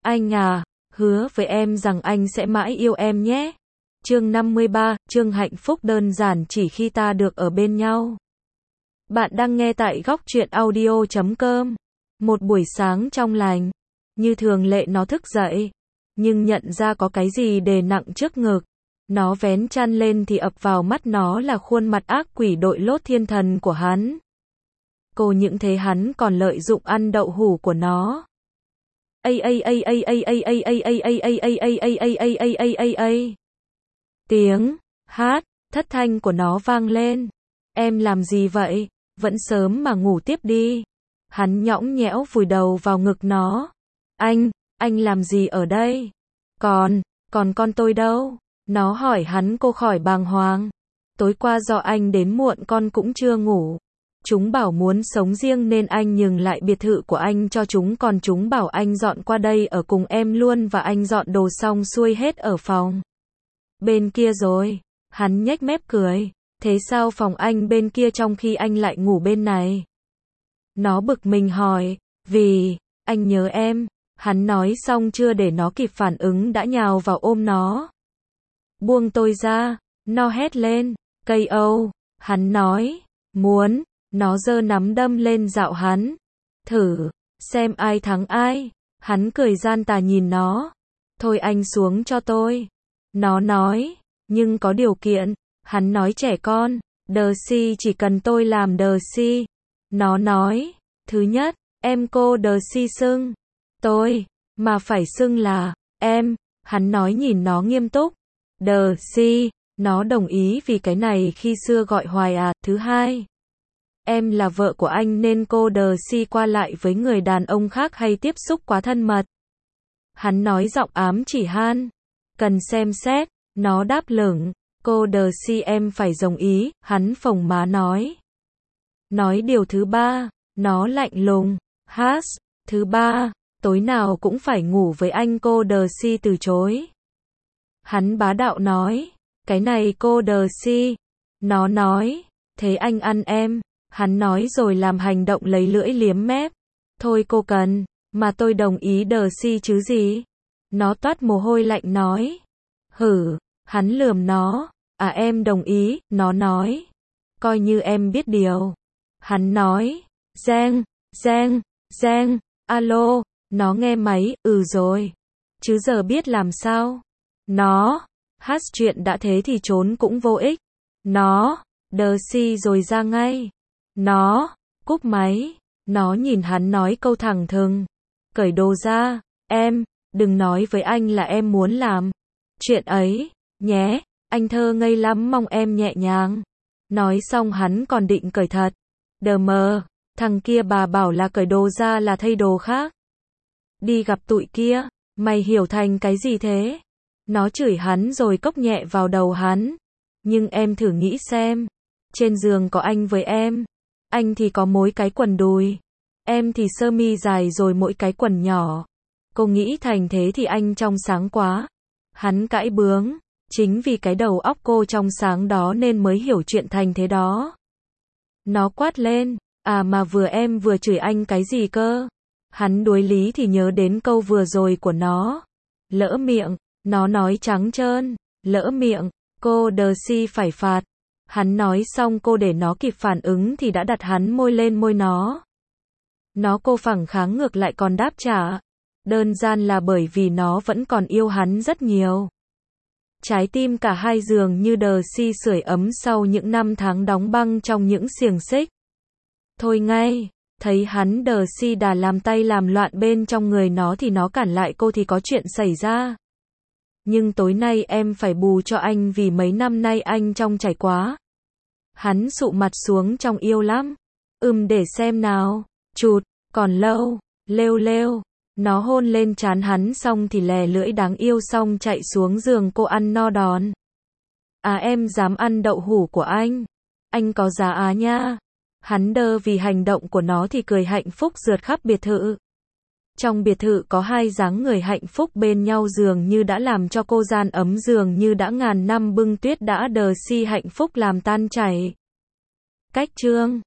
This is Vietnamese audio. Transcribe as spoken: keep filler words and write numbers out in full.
Anh à, hứa với em rằng anh sẽ mãi yêu em nhé. Chương năm mươi ba, chương hạnh phúc đơn giản chỉ khi ta được ở bên nhau. Bạn đang nghe tại góc truyện audio chấm com. Một buổi sáng trong lành, như thường lệ nó thức dậy, nhưng nhận ra có cái gì đè nặng trước ngực. Nó vén chăn lên thì ập vào mắt nó là khuôn mặt ác quỷ đội lốt thiên thần của hắn. Cô những thế hắn còn lợi dụng ăn đậu hủ của nó. Ây ây ây ây ây ây ây ây ây ây ây ây ây ây ây ây ây ây ây ây. Tiếng hát thất thanh của nó vang lên. Em làm gì vậy? Vẫn sớm mà ngủ tiếp đi. Hắn nhõng nhẽo vùi đầu vào ngực nó. Anh, anh làm gì ở đây? Còn, còn con tôi đâu? Nó hỏi hắn. Cô khỏi bàng hoàng. Tối qua do anh đến muộn con cũng chưa ngủ. Chúng bảo muốn sống riêng nên anh nhường lại biệt thự của anh cho chúng, còn chúng bảo anh dọn qua đây ở cùng em luôn, và anh dọn đồ xong xuôi hết ở phòng bên kia rồi. Hắn nhếch mép cười. Thế sao phòng anh bên kia trong khi anh lại ngủ bên này? Nó bực mình hỏi. Vì, anh nhớ em. Hắn nói xong chưa để nó kịp phản ứng đã nhào vào ôm nó. Buông tôi ra. Nó hét lên. Cây âu. Hắn nói. Muốn. Nó giơ nắm đâm lên dạo hắn. Thử. Xem ai thắng ai. Hắn cười gian tà nhìn nó. Thôi anh xuống cho tôi. Nó nói. Nhưng có điều kiện. Hắn nói trẻ con. Darcy chỉ cần tôi làm Darcy. Nó nói. Thứ nhất, em cô Darcy xưng tôi. Mà phải xưng là em. Hắn nói nhìn nó nghiêm túc. Darcy. Nó đồng ý vì cái này khi xưa gọi hoài à. Thứ hai, em là vợ của anh nên cô Darcy qua lại với người đàn ông khác hay tiếp xúc quá thân mật. Hắn nói giọng ám chỉ han. Cần xem xét. Nó đáp lửng. Cô Darcy em phải đồng ý. Hắn phồng má nói. Nói điều thứ ba. Nó lạnh lùng. Hát. Thứ ba, tối nào cũng phải ngủ với anh. Cô Darcy từ chối. Hắn bá đạo nói. Cái này cô Darcy. Nó nói. Thế anh ăn em. Hắn nói rồi làm hành động lấy lưỡi liếm mép. Thôi cô cần. Mà tôi đồng ý Darcy chứ gì. Nó toát mồ hôi lạnh nói. Hử. Hắn lườm nó. À em đồng ý. Nó nói. Coi như em biết điều. Hắn nói. Giang, Giang, Giang. Alo. Nó nghe máy. Ừ rồi. Chứ giờ biết làm sao. Nó. Hát chuyện đã thế thì trốn cũng vô ích. Nó. Darcy rồi ra ngay. Nó. Cúp máy. Nó nhìn hắn nói câu thẳng thừng. Cởi đồ ra. Em. Đừng nói với anh là em muốn làm chuyện ấy. Nhé. Anh thơ ngây lắm, mong em nhẹ nhàng. Nói xong hắn còn định cởi thật. Đờ mờ. Thằng kia bà bảo là cởi đồ ra là thay đồ khác. Đi gặp tụi kia. Mày hiểu thành cái gì thế? Nó chửi hắn rồi cốc nhẹ vào đầu hắn. Nhưng em thử nghĩ xem. Trên giường có anh với em. Anh thì có mỗi cái quần đùi. Em thì sơ mi dài rồi mỗi cái quần nhỏ. Cô nghĩ thành thế thì anh trong sáng quá. Hắn cãi bướng. Chính vì cái đầu óc cô trong sáng đó nên mới hiểu chuyện thành thế đó. Nó quát lên. À mà vừa em vừa chửi anh cái gì cơ? Hắn đuối lý thì nhớ đến câu vừa rồi của nó. Lỡ miệng. Nó nói trắng trơn. Lỡ miệng. Cô Darcy phải phạt. Hắn nói xong cô để nó kịp phản ứng thì đã đặt hắn môi lên môi nó. Nó cô phẳng kháng ngược lại còn đáp trả. Đơn giản là bởi vì nó vẫn còn yêu hắn rất nhiều. Trái tim cả hai dường như Darcy sưởi ấm sau những năm tháng đóng băng trong những xiềng xích. Thôi ngay. Thấy hắn Darcy đà làm tay làm loạn bên trong người nó thì nó cản lại cô thì có chuyện xảy ra. Nhưng tối nay em phải bù cho anh vì mấy năm nay anh trong chảy quá. Hắn sụ mặt xuống trong yêu lắm. Ừm để xem nào. Chụt. Còn lâu. Lêu lêu. Nó hôn lên trán hắn xong thì lè lưỡi đáng yêu xong chạy xuống giường cô ăn no đòn. À em dám ăn đậu hủ của anh. Anh có giá á nha. Hắn đơ vì hành động của nó thì cười hạnh phúc rượt khắp biệt thự. Trong biệt thự có hai dáng người hạnh phúc bên nhau dường như đã làm cho cô gian ấm, dường như đã ngàn năm bưng tuyết đã Darcy hạnh phúc làm tan chảy. Cách chương